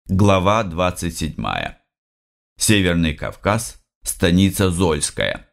Глава 27. Северный Кавказ, станица Зольская.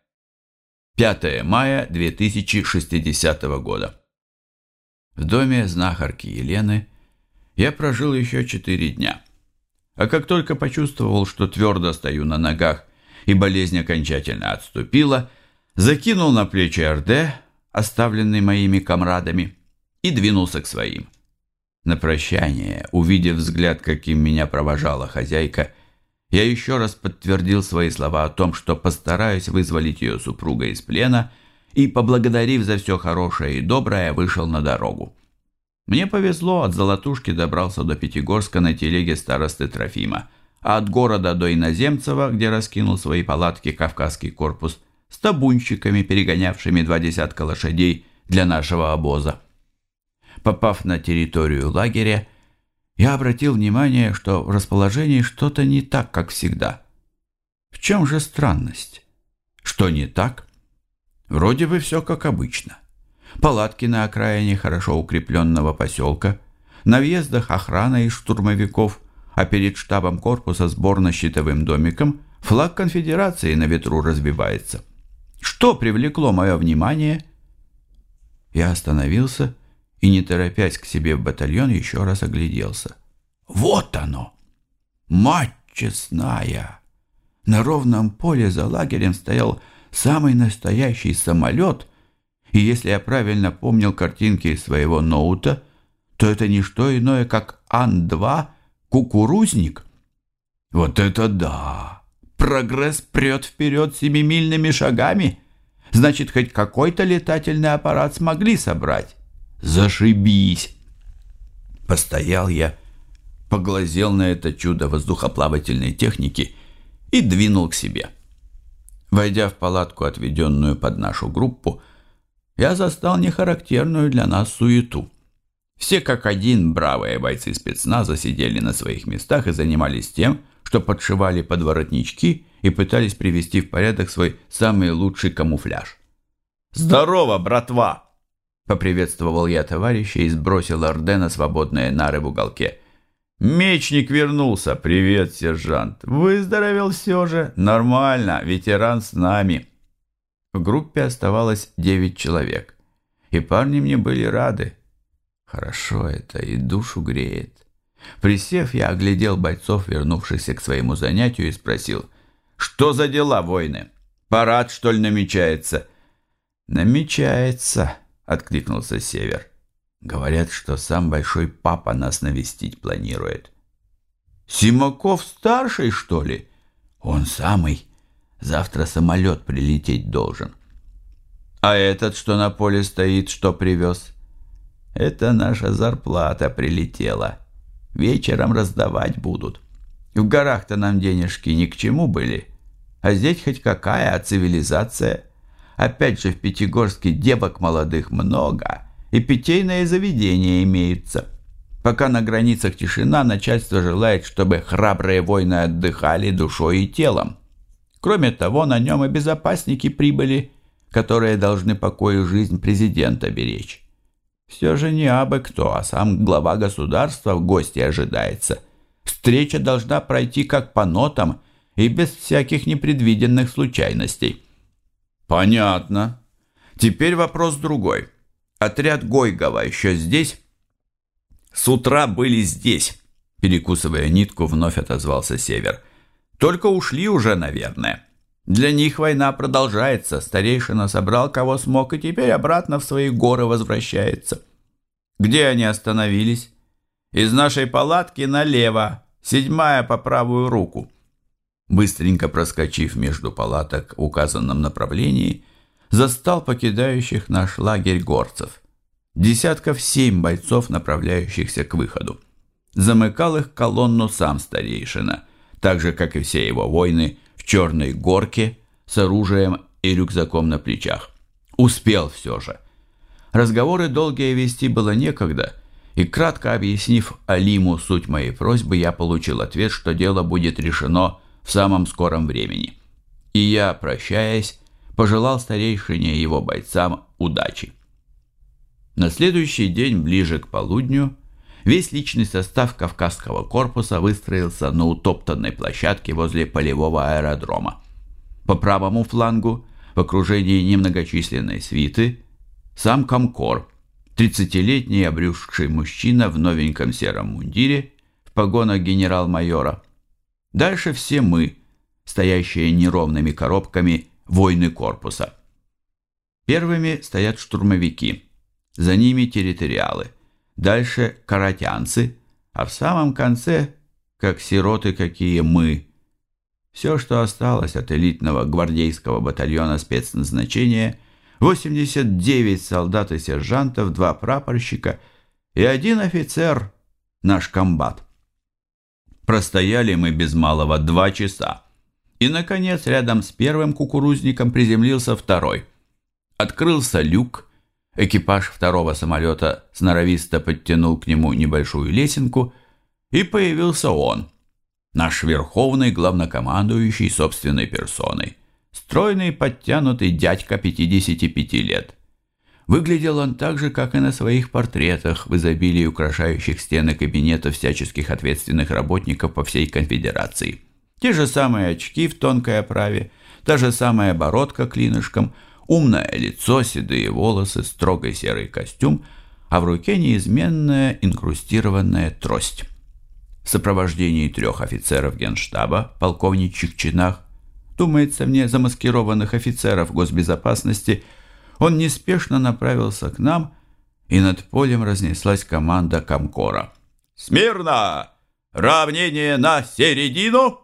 5 мая 2060 года. В доме знахарки Елены я прожил еще 4 дня. А как только почувствовал, что твердо стою на ногах и болезнь окончательно отступила, закинул на плечи Орде, оставленный моими комрадами, и двинулся к своим. На прощание, увидев взгляд, каким меня провожала хозяйка, я еще раз подтвердил свои слова о том, что постараюсь вызволить ее супруга из плена, и, поблагодарив за все хорошее и доброе, вышел на дорогу. Мне повезло, от Золотушки добрался до Пятигорска на телеге старосты Трофима, а от города до Иноземцева, где раскинул свои палатки Кавказский корпус, с табунщиками, перегонявшими 20 лошадей для нашего обоза. Попав на территорию лагеря, я обратил внимание, что в расположении что-то не так, как всегда. В чем же странность? Что не так? Вроде бы все как обычно. Палатки на окраине хорошо укрепленного поселка, на въездах охрана из штурмовиков, а перед штабом корпуса сборно-щитовым домиком флаг конфедерации на ветру развивается. Что привлекло мое внимание? Я остановился и, не торопясь к себе в батальон, еще раз огляделся. Вот оно! Мать честная! На ровном поле за лагерем стоял самый настоящий самолет, и если я правильно помнил картинки из своего ноута, то это не что иное, как Ан-2 «Кукурузник». Вот это да! Прогресс прет вперед 7-мильными шагами! Значит, хоть какой-то летательный аппарат смогли собрать. Зашибись! Постоял я, поглазел на это чудо воздухоплавательной техники и двинул к себе. Войдя в палатку, отведенную под нашу группу, я застал нехарактерную для нас суету. Все как один бравые бойцы спецназа сидели на своих местах и занимались тем, что подшивали подворотнички и пытались привести в порядок свой самый лучший камуфляж. «Здорово, братва!» Поприветствовал я товарища и сбросил Орде на свободные нары в уголке. «Мечник вернулся! Привет, сержант! Выздоровел все же? Нормально, ветеран с нами!» В группе оставалось 9 человек, и парни мне были рады. Хорошо это, и душу греет. Присев, я оглядел бойцов, вернувшихся к своему занятию, и спросил: «Что за дела, воины? Парад, что ли, намечается?» «Намечается», — откликнулся Север. «Говорят, что сам большой папа нас навестить планирует». «Симаков-старший, что ли?» «Он самый. Завтра самолет прилететь должен». «А этот, что на поле стоит, что привез?» «Это наша зарплата прилетела. Вечером раздавать будут. В горах-то нам денежки ни к чему были. А здесь хоть какая цивилизация. Опять же в Пятигорске девок молодых много, и питейные заведения имеются. Пока на границах тишина, начальство желает, чтобы храбрые воины отдыхали душой и телом. Кроме того, на нем и безопасники прибыли, которые должны покой и жизнь президента беречь. Все же не абы кто, а сам глава государства в гости ожидается. Встреча должна пройти как по нотам и без всяких непредвиденных случайностей». «Понятно. Теперь вопрос другой. Отряд Гойгова еще здесь?» «С утра были здесь», — перекусывая нитку, вновь отозвался Север. «Только ушли уже, наверное. Для них война продолжается. Старейшина собрал кого смог и теперь обратно в свои горы возвращается». «Где они остановились?» «Из нашей палатки налево, 7-я по правую руку». Быстренько проскочив между палаток в указанном направлении, застал покидающих наш лагерь горцев. 7 бойцов, направляющихся к выходу. Замыкал их колонну сам старейшина, так же, как и все его воины, в черной горке с оружием и рюкзаком на плечах. Успел все же. Разговоры долгие вести было некогда, и, кратко объяснив Алиму суть моей просьбы, я получил ответ, что дело будет решено в самом скором времени. И я, прощаясь, пожелал старейшине и его бойцам удачи. На следующий день, ближе к полудню, Весь личный состав Кавказского корпуса выстроился на утоптанной площадке возле полевого аэродрома. По правому флангу, в окружении немногочисленной свиты, сам комкор, 30-летний обрюзгший мужчина в новеньком сером мундире, в погонах генерал-майора. Дальше все мы, стоящие неровными коробками воины корпуса. Первыми стоят штурмовики, за ними территориалы, дальше каратянцы, а в самом конце, как сироты какие мы, все, что осталось от элитного гвардейского батальона спецназначения, 89 солдат и сержантов, 2 прапорщика и 1 офицер, наш комбат. Простояли мы без малого 2 часа. И, наконец, рядом с первым кукурузником приземлился второй. Открылся люк, экипаж второго самолета сноровисто подтянул к нему небольшую лесенку, и появился он, наш верховный главнокомандующий собственной персоной, стройный подтянутый дядька 55 лет. Выглядел он так же, как и на своих портретах, в изобилии украшающих стены кабинета всяческих ответственных работников по всей конфедерации. Те же самые очки в тонкой оправе, та же самая бородка клинышком, умное лицо, седые волосы, строгий серый костюм, а в руке неизменная инкрустированная трость. В сопровождении 3 офицеров генштаба, полковничьих чинах, думается мне, замаскированных офицеров госбезопасности, он неспешно направился к нам, и над полем разнеслась команда комкора. «Смирно! Равнение на середину!»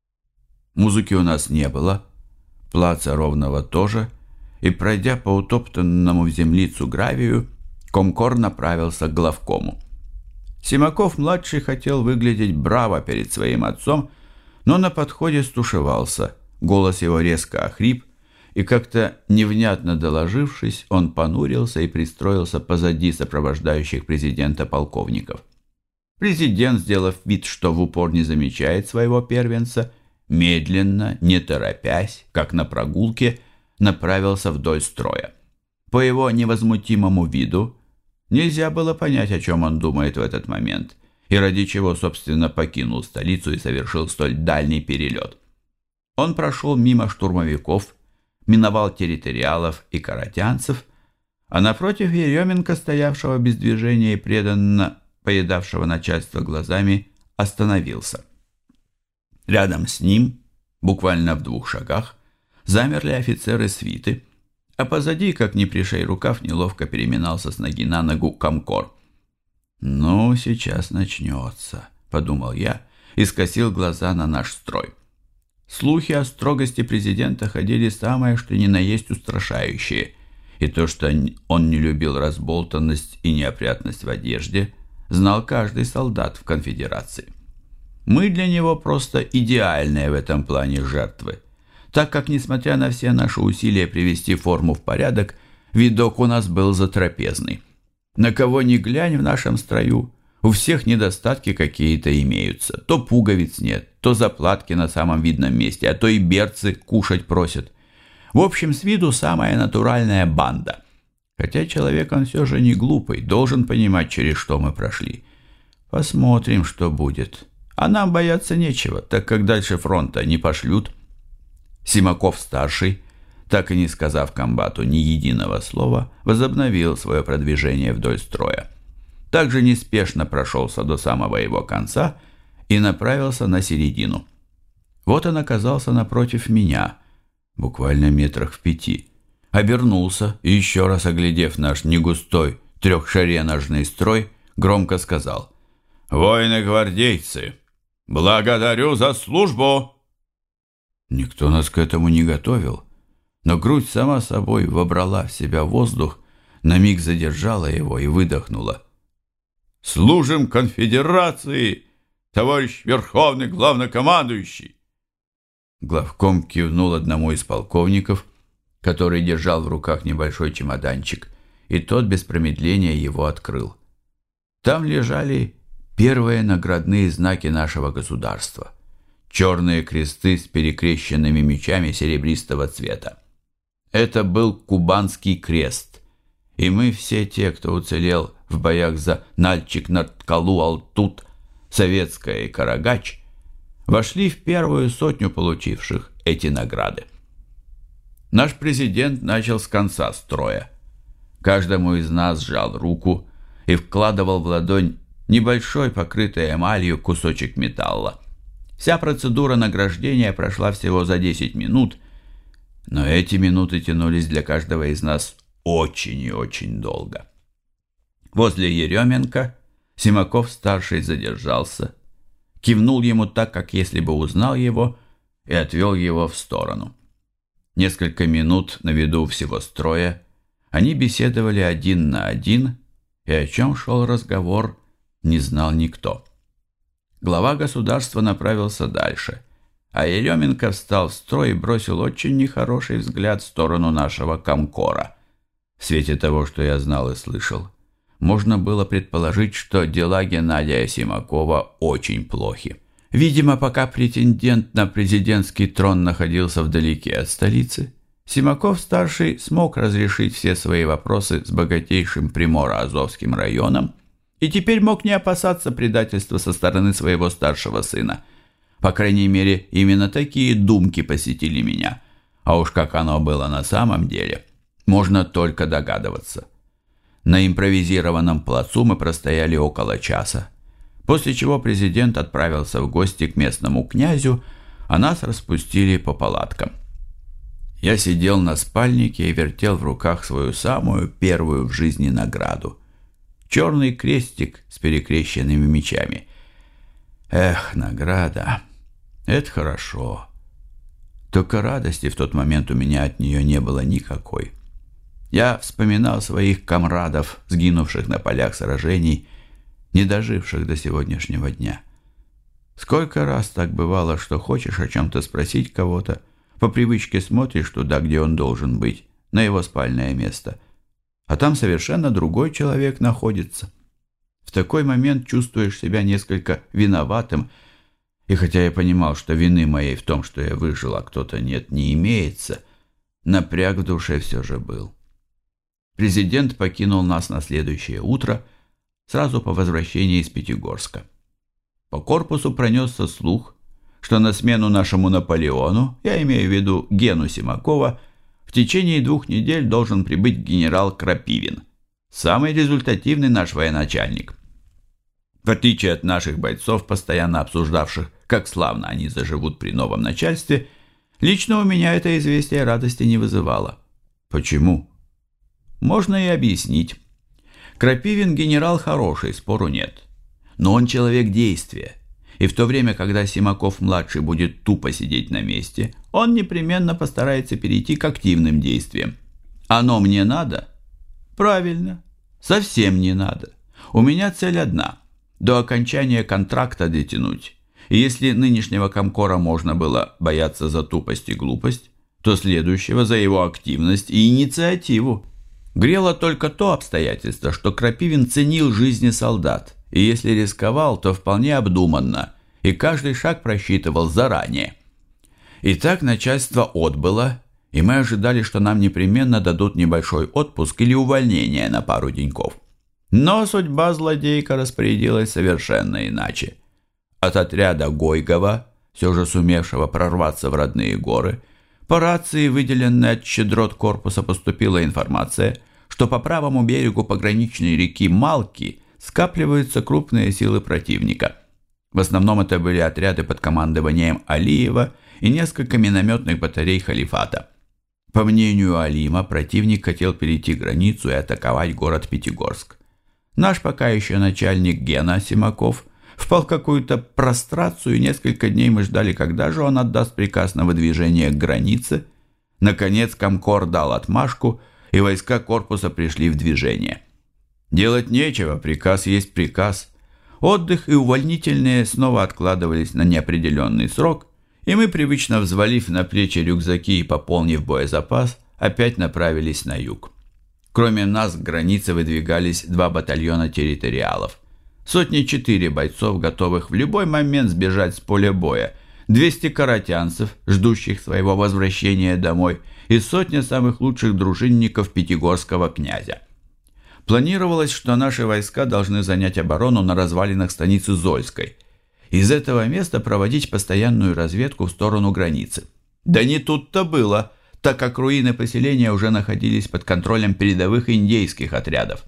Музыки у нас не было, плаца ровного тоже, и, пройдя по утоптанному в землицу гравию, комкор направился к главкому. Симаков-младший хотел выглядеть браво перед своим отцом, но на подходе стушевался, голос его резко охрип, и как-то невнятно доложившись, он понурился и пристроился позади сопровождающих президента полковников. Президент, сделав вид, что в упор не замечает своего первенца, медленно, не торопясь, как на прогулке, направился вдоль строя. По его невозмутимому виду нельзя было понять, о чем он думает в этот момент, и ради чего, собственно, покинул столицу и совершил столь дальний перелет. Он прошел мимо штурмовиков, миновал территориалов и каратянцев, а напротив Еременко, стоявшего без движения и преданно поедавшего начальство глазами, остановился. Рядом с ним, буквально в 2 шагах, замерли офицеры свиты, а позади, как ни пришей рукав, неловко переминался с ноги на ногу комкор. «Ну, сейчас начнется», — подумал я и скосил глаза на наш строй. Слухи о строгости президента ходили самое что ни на есть устрашающие, и то, что он не любил разболтанность и неопрятность в одежде, знал каждый солдат в конфедерации. Мы для него просто идеальные в этом плане жертвы, так как, несмотря на все наши усилия привести форму в порядок, видок у нас был затрапезный. На кого ни глянь в нашем строю, у всех недостатки какие-то имеются. То пуговиц нет, то заплатки на самом видном месте, а то и берцы кушать просят. В общем, с виду самая натуральная банда. Хотя человек он все же не глупый, должен понимать, через что мы прошли. Посмотрим, что будет. А нам бояться нечего, так как дальше фронта не пошлют. Симаков-старший, так и не сказав комбату ни единого слова, возобновил свое продвижение вдоль строя. Также неспешно прошелся до самого его конца и направился на середину. Вот он оказался напротив меня, буквально метрах в 5. Обернулся и, еще раз оглядев наш негустой трехшереножный строй, громко сказал: «Воины-гвардейцы, благодарю за службу!» Никто нас к этому не готовил, но грудь сама собой вобрала в себя воздух, на миг задержала его и выдохнула. «Служим конфедерации, товарищ Верховный Главнокомандующий!» Главком кивнул одному из полковников, который держал в руках небольшой чемоданчик, и тот без промедления его открыл. Там лежали первые наградные знаки нашего государства. Черные кресты с перекрещенными мечами серебристого цвета. Это был Кубанский крест, и мы все те, кто уцелел в боях за Нальчик, Нарткалу, Алтут, Советская и Карагач, вошли в первую сотню получивших эти награды. Наш президент начал с конца строя. Каждому из нас сжал руку и вкладывал в ладонь небольшой, покрытый эмалью, кусочек металла. Вся процедура награждения прошла всего за 10 минут, но эти минуты тянулись для каждого из нас очень и очень долго. Возле Еременко Симаков-старший задержался, кивнул ему так, как если бы узнал его, и отвел его в сторону. Несколько минут на виду всего строя они беседовали один на один, и о чем шел разговор, не знал никто. Глава государства направился дальше, а Еременко встал в строй и бросил очень нехороший взгляд в сторону нашего комкора. В свете того, что я знал и слышал, можно было предположить, что дела Геннадия Симакова очень плохи. Видимо, пока претендент на президентский трон находился вдалеке от столицы, Симаков-старший смог разрешить все свои вопросы с богатейшим Приморо-Азовским районом и теперь мог не опасаться предательства со стороны своего старшего сына. По крайней мере, именно такие думки посетили меня. А уж как оно было на самом деле, можно только догадываться. На импровизированном плацу мы простояли около часа, после чего президент отправился в гости к местному князю, а нас распустили по палаткам. Я сидел на спальнике и вертел в руках свою самую первую в жизни награду. Черный крестик с перекрещенными мечами. Эх, награда, это хорошо. Только радости в тот момент у меня от нее не было никакой. Я вспоминал своих комрадов, сгинувших на полях сражений, не доживших до сегодняшнего дня. Сколько раз так бывало, что хочешь о чем-то спросить кого-то, по привычке смотришь туда, где он должен быть, на его спальное место, а там совершенно другой человек находится. В такой момент чувствуешь себя несколько виноватым, и хотя я понимал, что вины моей в том, что я выжил, а кто-то нет, не имеется, напряг в душе все же был. Президент покинул нас на следующее утро, сразу по возвращении из Пятигорска. По корпусу пронесся слух, что на смену нашему Наполеону, я имею в виду Гену Симакова, в течение 2 недель должен прибыть генерал Крапивин, самый результативный наш военачальник. В отличие от наших бойцов, постоянно обсуждавших, как славно они заживут при новом начальстве, лично у меня это известие радости не вызывало. Почему? Можно и объяснить. Крапивин генерал хороший, спору нет. Но он человек действия. И в то время, когда Симаков-младший будет тупо сидеть на месте, он непременно постарается перейти к активным действиям. Оно мне надо? Правильно. Совсем не надо. У меня цель одна – до окончания контракта дотянуть. И если нынешнего комкора можно было бояться за тупость и глупость, то следующего за его активность и инициативу. Грело только то обстоятельство, что Крапивин ценил жизни солдат, и если рисковал, то вполне обдуманно, и каждый шаг просчитывал заранее. Итак, начальство отбыло, и мы ожидали, что нам непременно дадут небольшой отпуск или увольнение на пару деньков. Но судьба злодейка распорядилась совершенно иначе. От отряда Гойгова, все же сумевшего прорваться в родные горы, по рации, выделенной от щедрот корпуса, поступила информация, что по правому берегу пограничной реки Малки скапливаются крупные силы противника. В основном это были отряды под командованием Алиева и несколько минометных батарей халифата. По мнению Алима, противник хотел перейти границу и атаковать город Пятигорск. Наш пока еще начальник Гена Симаков впал в какую-то прострацию, и несколько дней мы ждали, когда же он отдаст приказ на выдвижение к границе. Наконец комкор дал отмашку, и войска корпуса пришли в движение. Делать нечего, приказ есть приказ. Отдых и увольнительные снова откладывались на неопределенный срок, и мы, привычно взвалив на плечи рюкзаки и пополнив боезапас, опять направились на юг. Кроме нас к границе выдвигались 2 батальона территориалов. 104 бойцов, готовых в любой момент сбежать с поля боя, 200 каратянцев, ждущих своего возвращения домой, и 100 самых лучших дружинников пятигорского князя. Планировалось, что наши войска должны занять оборону на развалинах станицы Зольской. Из этого места проводить постоянную разведку в сторону границы. Да не тут-то было, так как руины поселения уже находились под контролем передовых индейских отрядов.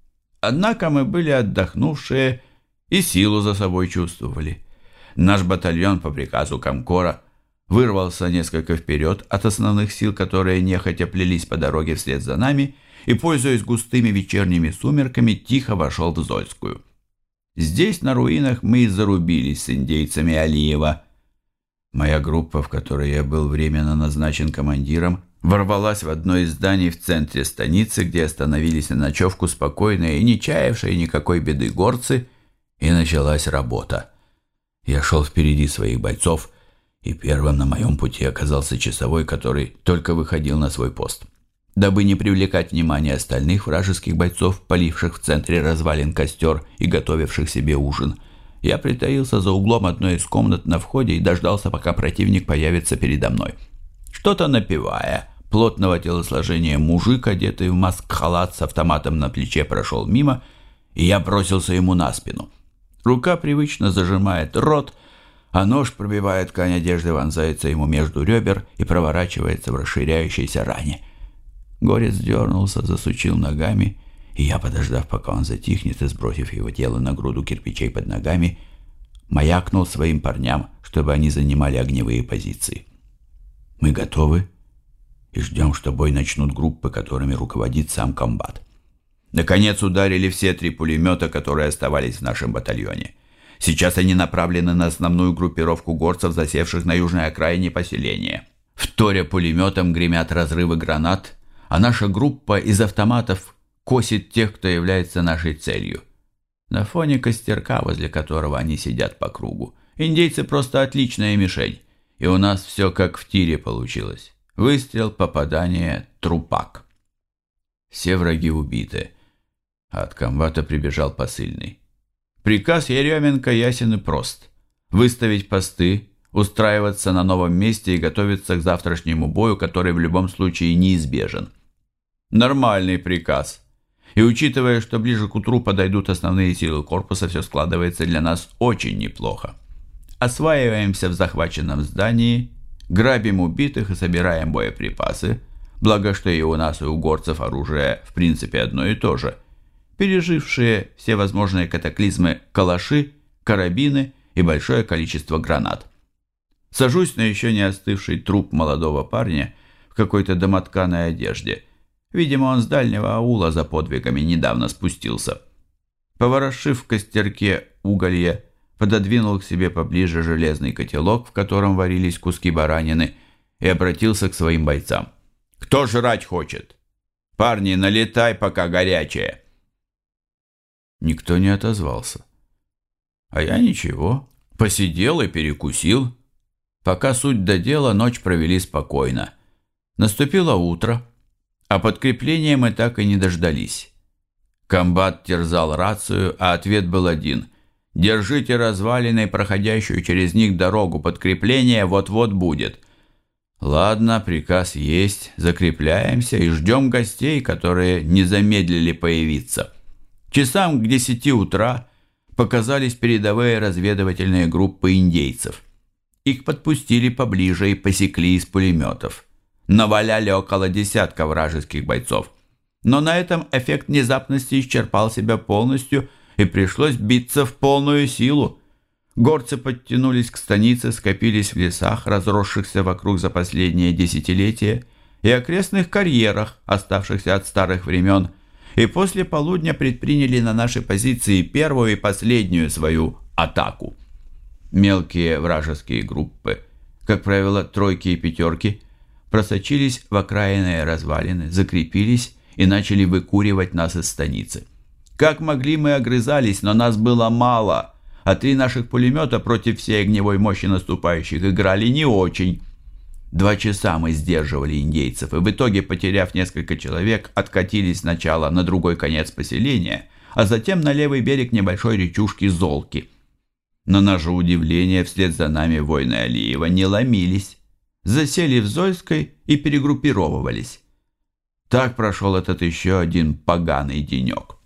Однако мы были отдохнувшие и силу за собой чувствовали. Наш батальон по приказу комкора вырвался несколько вперед от основных сил, которые нехотя плелись по дороге вслед за нами, и, пользуясь густыми вечерними сумерками, тихо вошел в Зольскую. Здесь, на руинах, мы и зарубились с индейцами Алиева. Моя группа, в которой я был временно назначен командиром, ворвалась в одно из зданий в центре станицы, где остановились на ночевку спокойные и не чаявшие никакой беды горцы, и началась работа. Я шел впереди своих бойцов, и первым на моем пути оказался часовой, который только выходил на свой пост. Дабы не привлекать внимание остальных вражеских бойцов, поливших в центре развалин костер и готовивших себе ужин, я притаился за углом одной из комнат на входе и дождался, пока противник появится передо мной. Что-то напевая, плотного телосложения мужик, одетый в маск-халат с автоматом на плече, прошел мимо, и я бросился ему на спину. Рука привычно зажимает рот, а нож пробивает ткань одежды, вонзается ему между ребер и проворачивается в расширяющейся ране. Горец дернулся, засучил ногами, и я, подождав, пока он затихнет, и сбросив его тело на груду кирпичей под ногами, маякнул своим парням, чтобы они занимали огневые позиции. Мы готовы и ждем, что бой начнут группы, которыми руководит сам комбат. Наконец ударили все 3 пулемета, которые оставались в нашем батальоне. Сейчас они направлены на основную группировку горцев, засевших на южной окраине поселения. Вторя пулеметом гремят разрывы гранат, а наша группа из автоматов косит тех, кто является нашей целью. На фоне костерка, возле которого они сидят по кругу, индейцы просто отличная мишень, и у нас все как в тире получилось. Выстрел, попадание, трупак. Все враги убиты, а от комбата прибежал посыльный. Приказ Еременко ясен и прост: выставить посты, устраиваться на новом месте и готовиться к завтрашнему бою, который в любом случае неизбежен. Нормальный приказ. И учитывая, что ближе к утру подойдут основные силы корпуса, все складывается для нас очень неплохо. Осваиваемся в захваченном здании, грабим убитых и собираем боеприпасы, благо что и у нас, и у горцев оружие в принципе одно и то же. Пережившие все возможные катаклизмы калаши, карабины и большое количество гранат. Сажусь на еще не остывший труп молодого парня в какой-то домотканой одежде. Видимо, он с дальнего аула за подвигами недавно спустился. Поворошив в костерке уголье, пододвинул к себе поближе железный котелок, в котором варились куски баранины, и обратился к своим бойцам. «Кто жрать хочет? Парни, налетай, пока горячее!» Никто не отозвался. А я ничего, посидел и перекусил. Пока суть до дела, ночь провели спокойно. Наступило утро, а подкрепления мы так и не дождались. Комбат терзал рацию, а ответ был один: «Держите развалины, проходящую через них дорогу, подкрепление вот-вот будет». Ладно, приказ есть, закрепляемся и ждем гостей, которые не замедлили появиться. Часам к 10 утра показались передовые разведывательные группы индейцев. Их подпустили поближе и посекли из пулеметов. Наваляли около десятка вражеских бойцов. Но на этом эффект внезапности исчерпал себя полностью, и пришлось биться в полную силу. Горцы подтянулись к станице, скопились в лесах, разросшихся вокруг за последние десятилетия, и окрестных карьерах, оставшихся от старых времен, и после полудня предприняли на наши позиции первую и последнюю свою атаку. Мелкие вражеские группы, как правило, тройки и пятерки, просочились в окраинные развалины, закрепились и начали выкуривать нас из станицы. Как могли, мы огрызались, но нас было мало, а 3 наших пулемета против всей огневой мощи наступающих играли не очень. 2 часа мы сдерживали индейцев, и в итоге, потеряв несколько человек, откатились сначала на другой конец поселения, а затем на левый берег небольшой речушки Золки. На наше удивление, вслед за нами воины Алиева не ломились, засели в Зольской и перегруппировывались. Так прошел этот еще один поганый денек.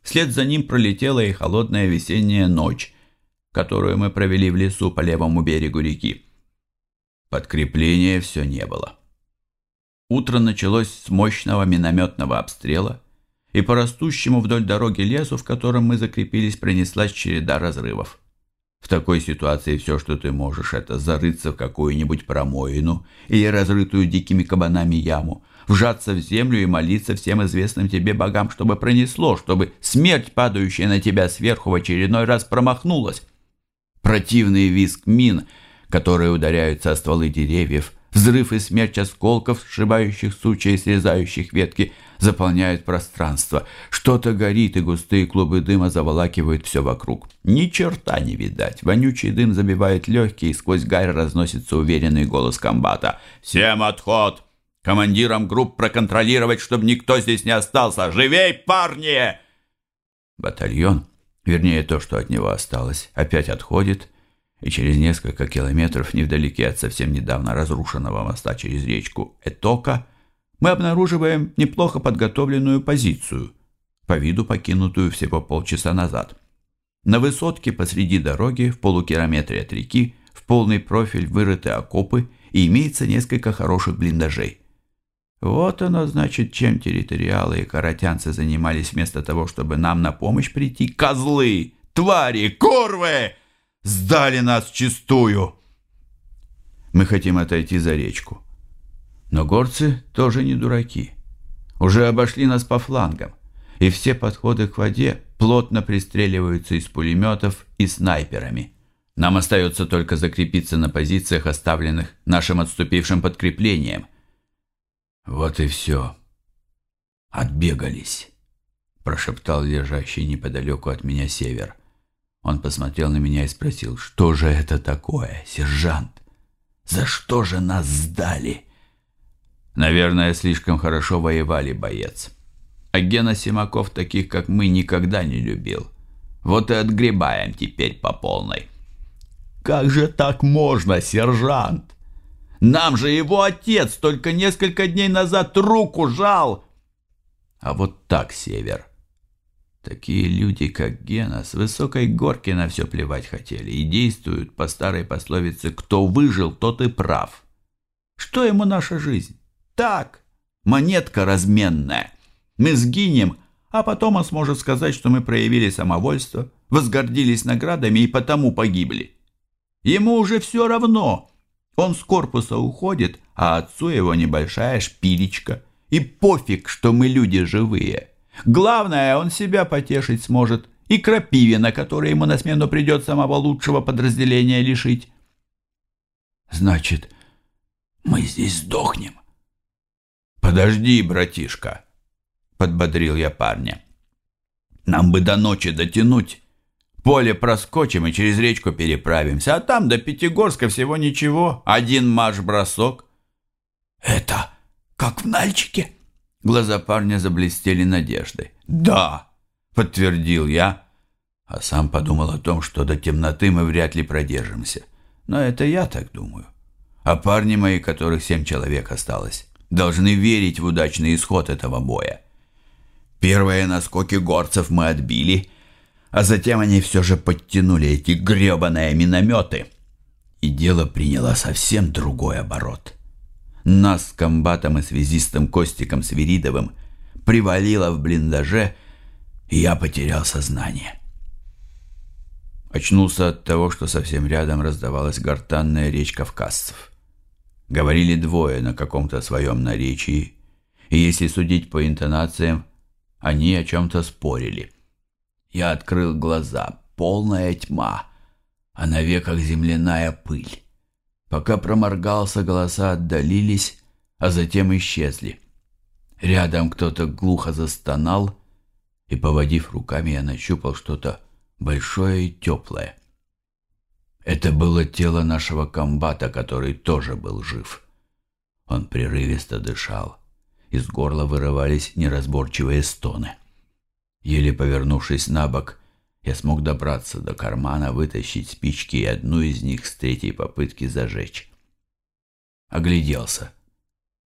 Вслед за ним пролетела и холодная весенняя ночь, которую мы провели в лесу по левому берегу реки. Подкрепления все не было. Утро началось с мощного минометного обстрела, и по растущему вдоль дороги лесу, в котором мы закрепились, пронеслась череда разрывов. В такой ситуации все, что ты можешь, это зарыться в какую-нибудь промоину или разрытую дикими кабанами яму, вжаться в землю и молиться всем известным тебе богам, чтобы пронесло, чтобы смерть, падающая на тебя сверху, в очередной раз промахнулась. Противный визг мин, которые ударяются о стволы деревьев, взрыв и смерч осколков, сшибающих сучья и срезающих ветки, заполняют пространство. Что-то горит, и густые клубы дыма заволакивают все вокруг. Ни черта не видать. Вонючий дым забивает легкие, и сквозь гарь разносится уверенный голос комбата. «Всем отход! Командирам групп проконтролировать, чтобы никто здесь не остался! Живей, парни!» Батальон, вернее то, что от него осталось, опять отходит, и через несколько километров невдалеке от совсем недавно разрушенного моста через речку Этока мы обнаруживаем неплохо подготовленную позицию, по виду покинутую всего полчаса назад. На высотке посреди дороги, в полукилометре от реки, в полный профиль вырыты окопы и имеется несколько хороших блиндажей. Вот оно, значит, чем территориалы и каратянцы занимались вместо того, чтобы нам на помощь прийти. Козлы! Твари! Курвы! Сдали нас вчистую! Мы хотим отойти за речку. Но горцы тоже не дураки. Уже обошли нас по флангам, и все подходы к воде плотно пристреливаются из пулеметов и снайперами. Нам остается только закрепиться на позициях, оставленных нашим отступившим подкреплением. Вот и все. Отбегались, прошептал лежащий неподалеку от меня Север. Он посмотрел на меня и спросил: что же это такое, сержант? За что же нас сдали? Наверное, слишком хорошо воевали, боец. А Гена Симаков таких, как мы, никогда не любил. Вот и отгребаем теперь по полной. Как же так можно, сержант? Нам же его отец только несколько дней назад руку жал. А вот так, Север. Такие люди, как Гена, с высокой горки на все плевать хотели и действуют по старой пословице: кто выжил, тот и прав. Что ему наша жизнь? Так, монетка разменная. Мы сгинем, а потом он сможет сказать, что мы проявили самовольство, возгордились наградами и потому погибли. Ему уже все равно. Он с корпуса уходит, а отцу его небольшая шпилечка. И пофиг, что мы люди живые. Главное, он себя потешить сможет, и Крапивина, который ему на смену придет, самого лучшего подразделения лишить. Значит, мы здесь сдохнем. Подожди, братишка, подбодрил я парня. Нам бы до ночи дотянуть. Поле проскочим и через речку переправимся, а там до Пятигорска всего ничего, один марш-бросок. Это как в Нальчике? Глаза парня заблестели надеждой. Да, подтвердил я, а сам подумал о том, что до темноты мы вряд ли продержимся. Но это я так думаю. А парни мои, которых 7 человек осталось, должны верить в удачный исход этого боя. Первые наскоки горцев мы отбили, а затем они все же подтянули эти гребаные минометы. И дело приняло совсем другой оборот. Нас с комбатом и связистом Костиком Свиридовым привалило в блиндаже, и я потерял сознание. Очнулся от того, что совсем рядом раздавалась гортанная речь кавказцев. Говорили двое на каком-то своем наречии, и если судить по интонациям, они о чем-то спорили. Я открыл глаза, полная тьма, а на веках земляная пыль. Пока проморгался, голоса отдалились, а затем исчезли. Рядом кто-то глухо застонал, и, поводив руками, я нащупал что-то большое и теплое. Это было тело нашего комбата, который тоже был жив. Он прерывисто дышал. Из горла вырывались неразборчивые стоны. Еле повернувшись на бок, я смог добраться до кармана, вытащить спички и одну из них с третьей попытки зажечь. Огляделся.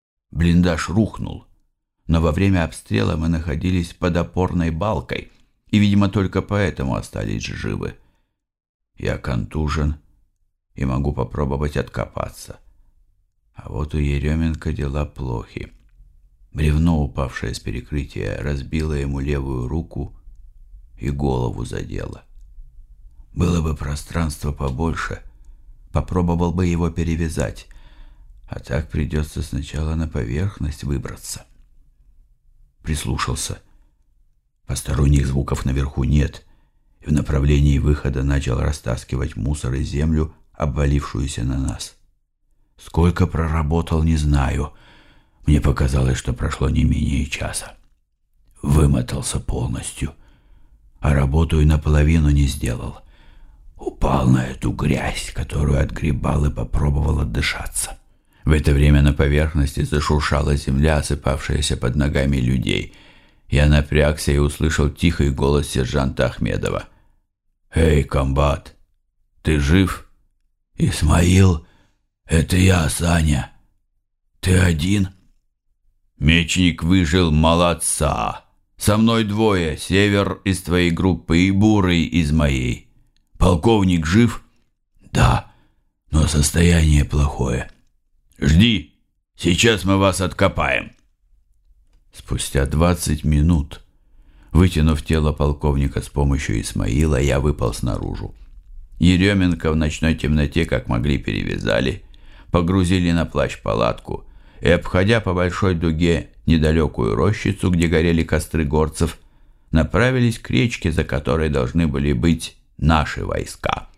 Блиндаж рухнул, но во время обстрела мы находились под опорной балкой, и, видимо, только поэтому остались живы. Я контужен и могу попробовать откопаться. А вот у Еременко дела плохи. Бревно, упавшее с перекрытия, разбило ему левую руку и голову задело. Было бы пространство побольше, попробовал бы его перевязать, а так придется сначала на поверхность выбраться. Прислушался. Посторонних звуков наверху нет, и в направлении выхода начал растаскивать мусор и землю, обвалившуюся на нас. Сколько проработал, не знаю. Мне показалось, что прошло не менее часа. Вымотался полностью, а работу и наполовину не сделал. Упал на эту грязь, которую отгребал, и попробовал отдышаться. В это время на поверхности зашуршала земля, осыпавшаяся под ногами людей. Я напрягся и услышал тихий голос сержанта Ахмедова. «Эй, комбат, ты жив?» «Исмаил, это я, Саня. Ты один?» «Мечник выжил, молодца. Со мной двое, Север из твоей группы и Бурый из моей. Полковник жив?» «Да, но состояние плохое». «Жди, сейчас мы вас откопаем». Спустя 20 минут, вытянув тело полковника с помощью Исмаила, я выполз наружу. Еременко в ночной темноте как могли перевязали, погрузили на плащ палатку и, обходя по большой дуге недалекую рощицу, где горели костры горцев, направились к речке, за которой должны были быть наши войска.